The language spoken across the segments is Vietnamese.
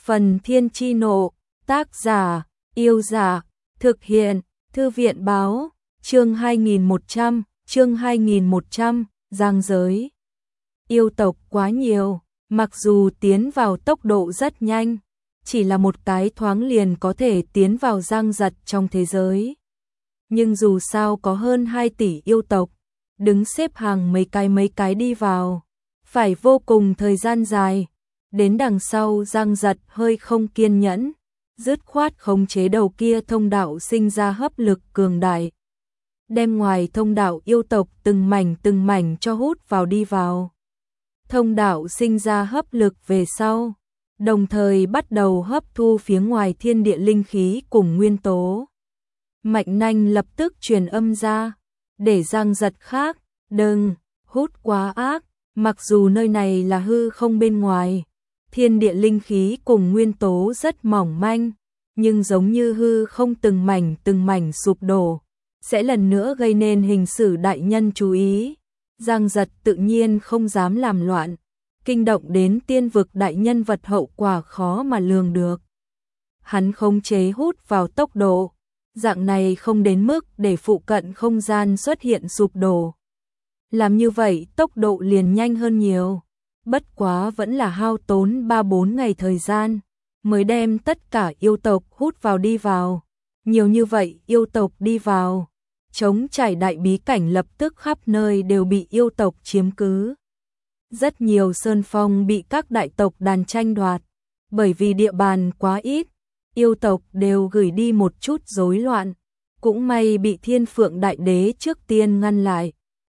Phần Thiên Chi Nộ, tác giả, Yêu Giả, thực hiện, Thư viện Báo, chương 2100, giang giới. Yêu tộc quá nhiều, mặc dù tiến vào tốc độ rất nhanh, chỉ là một cái thoáng liền có thể tiến vào giang giật trong thế giới. Nhưng dù sao có hơn 2 tỷ yêu tộc, đứng xếp hàng mấy cái đi vào, phải vô cùng thời gian dài. Đến đằng sau giang giật hơi không kiên nhẫn, dứt khoát khống chế đầu kia thông đạo sinh ra hấp lực cường đại. Đem ngoài thông đạo yêu tộc từng mảnh cho hút vào đi vào. Thông đạo sinh ra hấp lực về sau, đồng thời bắt đầu hấp thu phía ngoài thiên địa linh khí cùng nguyên tố. Mạnh Nanh lập tức truyền âm ra, để giang giật khác, đừng, hút quá ác, mặc dù nơi này là hư không bên ngoài. Thiên địa linh khí cùng nguyên tố rất mỏng manh, nhưng giống như hư không từng mảnh sụp đổ, sẽ lần nữa gây nên hình sử đại nhân chú ý. Giang giật tự nhiên không dám làm loạn, kinh động đến tiên vực đại nhân vật hậu quả khó mà lường được. Hắn khống chế hút vào tốc độ, dạng này không đến mức để phụ cận không gian xuất hiện sụp đổ. Làm như vậy tốc độ liền nhanh hơn nhiều. Bất quá vẫn là hao tốn 3-4 ngày thời gian, mới đem tất cả yêu tộc hút vào đi vào. Nhiều như vậy yêu tộc đi vào, trống trải đại bí cảnh lập tức khắp nơi đều bị yêu tộc chiếm cứ. Rất nhiều sơn phong bị các đại tộc đàn tranh đoạt, bởi vì địa bàn quá ít, yêu tộc đều gửi đi một chút rối loạn. Cũng may bị Thiên Phượng Đại Đế trước tiên ngăn lại.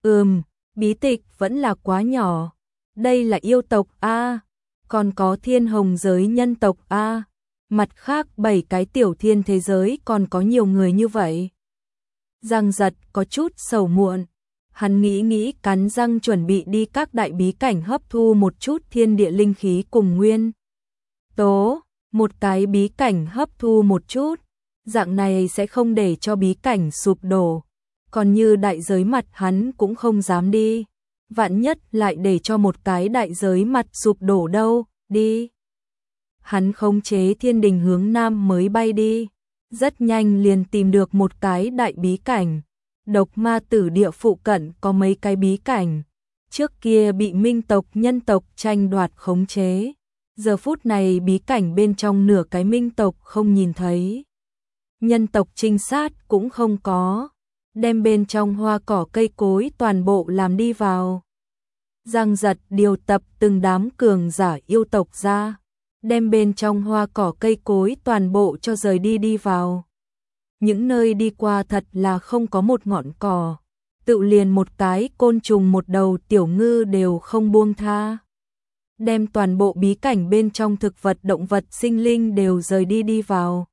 Bí tịch vẫn là quá nhỏ. Đây là yêu tộc A, còn có thiên hồng giới nhân tộc A, mặt khác 7 cái tiểu thiên thế giới còn có nhiều người như vậy. Giang giật có chút sầu muộn, hắn nghĩ cắn răng chuẩn bị đi các đại bí cảnh hấp thu một chút thiên địa linh khí cùng nguyên tố, một cái bí cảnh hấp thu một chút, dạng này sẽ không để cho bí cảnh sụp đổ, còn như đại giới mặt hắn cũng không dám đi. Vạn nhất lại để cho một cái đại giới mặt sụp đổ đâu, đi. Hắn khống chế thiên đình hướng nam mới bay đi, rất nhanh liền tìm được một cái đại bí cảnh. Độc ma tử địa phụ cận có mấy cái bí cảnh, trước kia bị minh tộc nhân tộc tranh đoạt khống chế. Giờ phút này bí cảnh bên trong nửa cái minh tộc không nhìn thấy. Nhân tộc trinh sát cũng không có. Đem bên trong hoa cỏ cây cối toàn bộ làm đi vào. Giang giật điều tập từng đám cường giả yêu tộc ra, đem bên trong hoa cỏ cây cối toàn bộ cho rời đi vào. Những nơi đi qua thật là không có một ngọn cỏ, tự liền một cái côn trùng một đầu tiểu ngư đều không buông tha. Đem toàn bộ bí cảnh bên trong thực vật động vật sinh linh đều rời đi vào.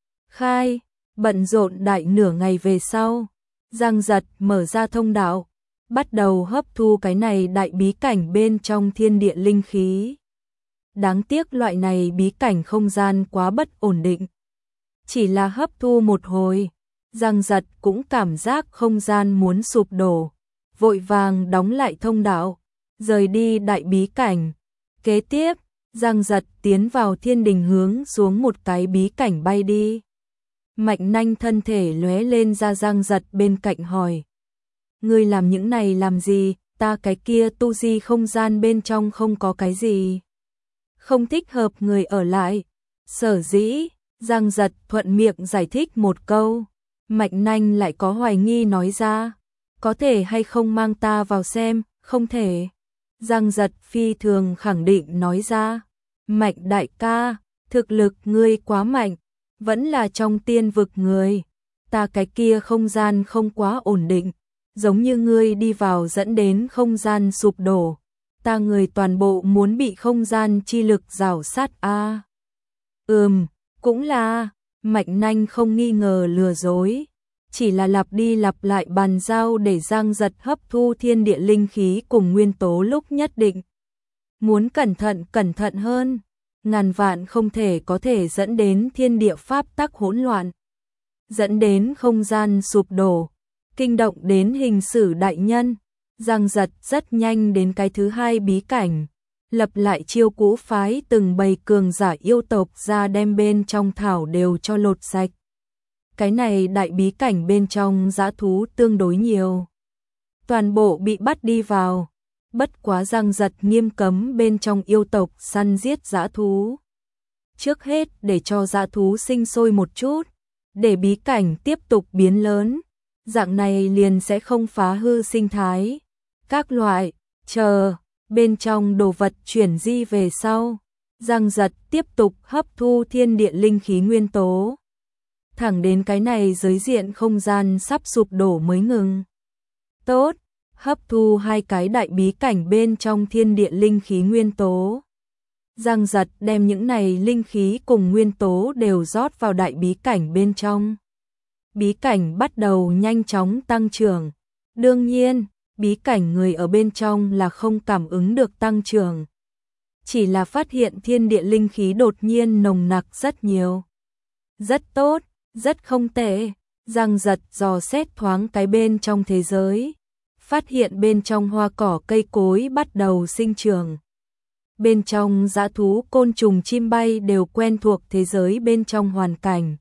Khai, bận rộn đại nửa ngày về sau. Giang giật mở ra thông đạo, bắt đầu hấp thu cái này đại bí cảnh bên trong thiên địa linh khí. Đáng tiếc loại này bí cảnh không gian quá bất ổn định. Chỉ là hấp thu một hồi, Giang giật cũng cảm giác không gian muốn sụp đổ, vội vàng đóng lại thông đạo, rời đi đại bí cảnh. Kế tiếp, Giang giật tiến vào thiên đình hướng xuống một cái bí cảnh bay đi. Mạnh Nanh thân thể lóe lên ra Giang giật bên cạnh hỏi. Ngươi làm những này làm gì, ta cái kia tu di không gian bên trong không có cái gì. Không thích hợp người ở lại. Sở dĩ, Giang giật thuận miệng giải thích một câu. Mạnh Nanh lại có hoài nghi nói ra. Có thể hay không mang ta vào xem, không thể. Giang giật phi thường khẳng định nói ra. Mạnh đại ca, thực lực ngươi quá mạnh. Vẫn là trong tiên vực người, ta cái kia không gian không quá ổn định, giống như ngươi đi vào dẫn đến không gian sụp đổ, ta người toàn bộ muốn bị không gian chi lực rào sát a. Cũng là, Mạnh Nanh không nghi ngờ lừa dối, chỉ là lặp đi lặp lại bàn giao để Giang giật hấp thu thiên địa linh khí cùng nguyên tố lúc nhất định. Muốn cẩn thận hơn. Ngàn vạn không thể có thể dẫn đến thiên địa pháp tắc hỗn loạn, dẫn đến không gian sụp đổ, kinh động đến hình sử đại nhân. Giang giật rất nhanh đến cái thứ hai bí cảnh, lập lại chiêu cũ phái từng bầy cường giả yêu tộc ra đem bên trong thảo đều cho lột sạch. Cái này đại bí cảnh bên trong dã thú tương đối nhiều. Toàn bộ bị bắt đi vào. Bất quá Giang Giật nghiêm cấm bên trong yêu tộc săn giết dã thú. Trước hết để cho dã thú sinh sôi một chút, để bí cảnh tiếp tục biến lớn, dạng này liền sẽ không phá hư sinh thái. Các loại, chờ, bên trong đồ vật chuyển di về sau, Giang Giật tiếp tục hấp thu thiên địa linh khí nguyên tố. Thẳng đến cái này giới diện không gian sắp sụp đổ mới ngừng. Tốt, hấp thu 2 cái đại bí cảnh bên trong thiên địa linh khí nguyên tố. Giang Giật đem những này linh khí cùng nguyên tố đều rót vào đại bí cảnh bên trong. Bí cảnh bắt đầu nhanh chóng tăng trưởng. Đương nhiên, bí cảnh người ở bên trong là không cảm ứng được tăng trưởng. Chỉ là phát hiện thiên địa linh khí đột nhiên nồng nặc rất nhiều. Rất tốt, rất không tệ. Giang Giật dò xét thoáng cái bên trong thế giới. Phát hiện bên trong hoa cỏ cây cối bắt đầu sinh trưởng. Bên trong dã thú côn trùng chim bay đều quen thuộc thế giới bên trong hoàn cảnh.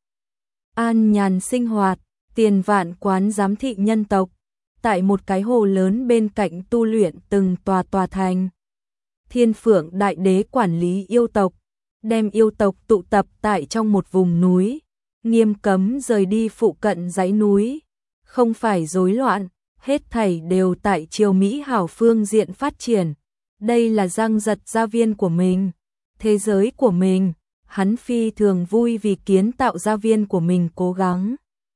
An nhàn sinh hoạt, Tiền Vạn Quán giám thị nhân tộc. Tại một cái hồ lớn bên cạnh tu luyện từng tòa thành. Thiên Phượng Đại Đế quản lý yêu tộc, đem yêu tộc tụ tập tại trong một vùng núi, nghiêm cấm rời đi phụ cận dãy núi, không phải rối loạn, hết thảy đều tại triều Mỹ hảo phương diện phát triển. Đây là Giang Giật gia viên của mình, thế giới của mình, hắn phi thường vui vì kiến tạo gia viên của mình cố gắng.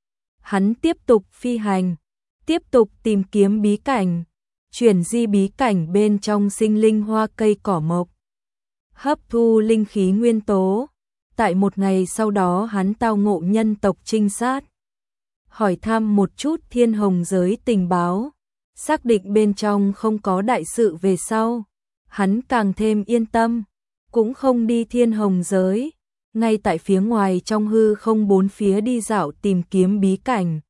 Hắn tiếp tục phi hành, tiếp tục tìm kiếm bí cảnh, chuyển di bí cảnh bên trong sinh linh hoa cây cỏ mộc, hấp thu linh khí nguyên tố. Tại một ngày sau đó hắn tao ngộ nhân tộc trinh sát, hỏi thăm một chút Thiên Hồng giới tình báo, xác định bên trong không có đại sự về sau, hắn càng thêm yên tâm, cũng không đi Thiên Hồng giới, ngay tại phía ngoài trong hư không bốn phía đi dạo tìm kiếm bí cảnh,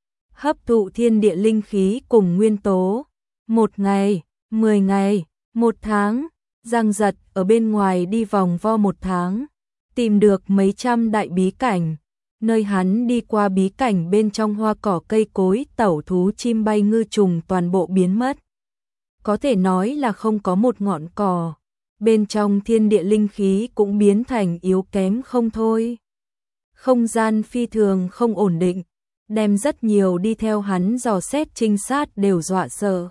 hấp thụ thiên địa linh khí cùng nguyên tố. 1 ngày, 10 ngày, 1 tháng, Giang Giật ở bên ngoài đi vòng vo 1 tháng, tìm được mấy trăm đại bí cảnh. Nơi hắn đi qua bí cảnh bên trong hoa cỏ cây cối, tẩu thú chim bay ngư trùng toàn bộ biến mất. Có thể nói là không có một ngọn cỏ. Bên trong thiên địa linh khí cũng biến thành yếu kém không thôi. Không gian phi thường không ổn định, đem rất nhiều đi theo hắn dò xét trinh sát đều dọa sợ.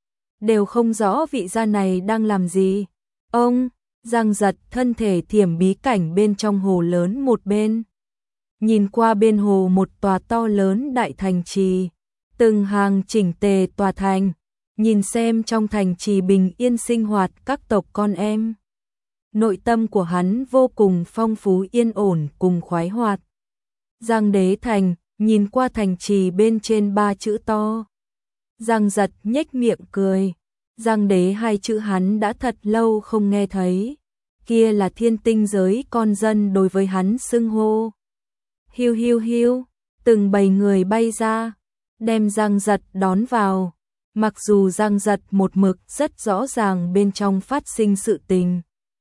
Đều không rõ vị gia này đang làm gì. Ông, Giang Giật thân thể thiểm bí cảnh bên trong hồ lớn một bên. Nhìn qua bên hồ một tòa to lớn đại thành trì, từng hàng chỉnh tề tòa thành, nhìn xem trong thành trì bình yên sinh hoạt các tộc con em. Nội tâm của hắn vô cùng phong phú yên ổn cùng khoái hoạt. Giang Đế Thành, nhìn qua thành trì bên trên 3 chữ to. Giang Giật nhếch miệng cười. Giang Đế 2 chữ hắn đã thật lâu không nghe thấy. Kia là thiên tinh giới con dân đối với hắn xưng hô. Hiu hiu hiu, từng bầy người bay ra, đem Giang Giật đón vào. Mặc dù Giang Giật một mực rất rõ ràng bên trong phát sinh sự tình.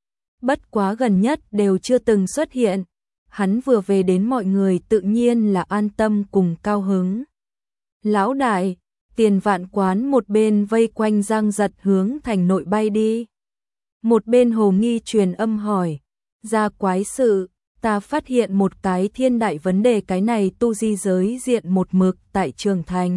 Bất quá gần nhất đều chưa từng xuất hiện. Hắn vừa về đến mọi người tự nhiên là an tâm cùng cao hứng. Lão đại, Tiền Vạn Quán một bên vây quanh Giang Giật hướng thành nội bay đi. Một bên hồ nghi truyền âm hỏi, ra quái sự, ta phát hiện một cái thiên đại vấn đề, cái này tu di giới diện một mực tại trưởng thành.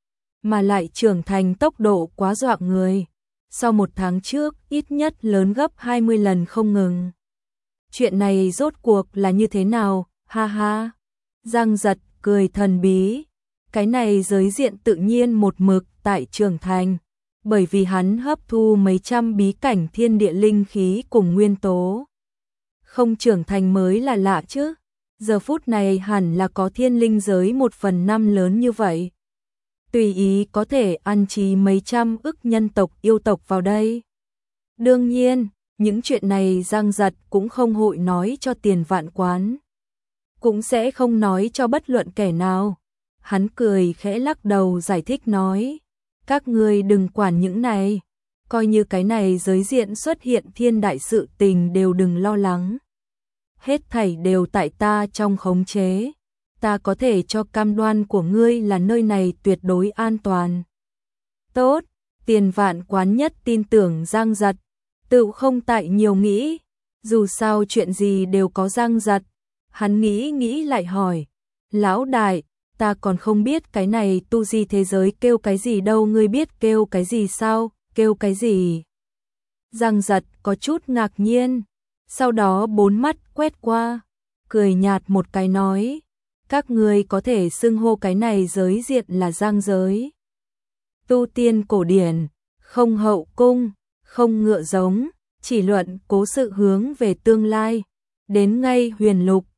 Mà lại trưởng thành tốc độ quá dọa người. Sau 1 tháng trước ít nhất lớn gấp 20 lần không ngừng. Chuyện này rốt cuộc là như thế nào, ha ha. Giang Giật cười thần bí. Cái này giới diện tự nhiên một mực tại trưởng thành. Bởi vì hắn hấp thu mấy trăm bí cảnh thiên địa linh khí cùng nguyên tố. Không trưởng thành mới là lạ chứ. Giờ phút này hẳn là có thiên linh giới 1/5 lớn như vậy. Tùy ý có thể ăn trí mấy trăm ức nhân tộc yêu tộc vào đây. Đương nhiên, những chuyện này Giang Giật cũng không hội nói cho Tiền Vạn Quán. Cũng sẽ không nói cho bất luận kẻ nào. Hắn cười khẽ lắc đầu giải thích nói. Các ngươi đừng quản những này. coi như cái này giới diện xuất hiện thiên đại sự tình đều đừng lo lắng. Hết thảy đều tại ta trong khống chế, ta có thể cho cam đoan của ngươi là nơi này tuyệt đối an toàn. Tốt, Tiền Vạn Quán nhất tin tưởng Giang Giật, tự không tại nhiều nghĩ, dù sao chuyện gì đều có Giang Giật. Hắn nghĩ lại hỏi, lão đại, ta còn không biết cái này tu di thế giới kêu cái gì đâu, ngươi biết kêu cái gì sao, kêu cái gì? Giang Giật có chút ngạc nhiên, sau đó bốn mắt quét qua, cười nhạt một cái nói, các ngươi có thể xưng hô cái này giới diện là Giang giới. Tu tiên cổ điển, không hậu cung, không ngựa giống, chỉ luận cố sự hướng về tương lai, đến ngay huyền lục,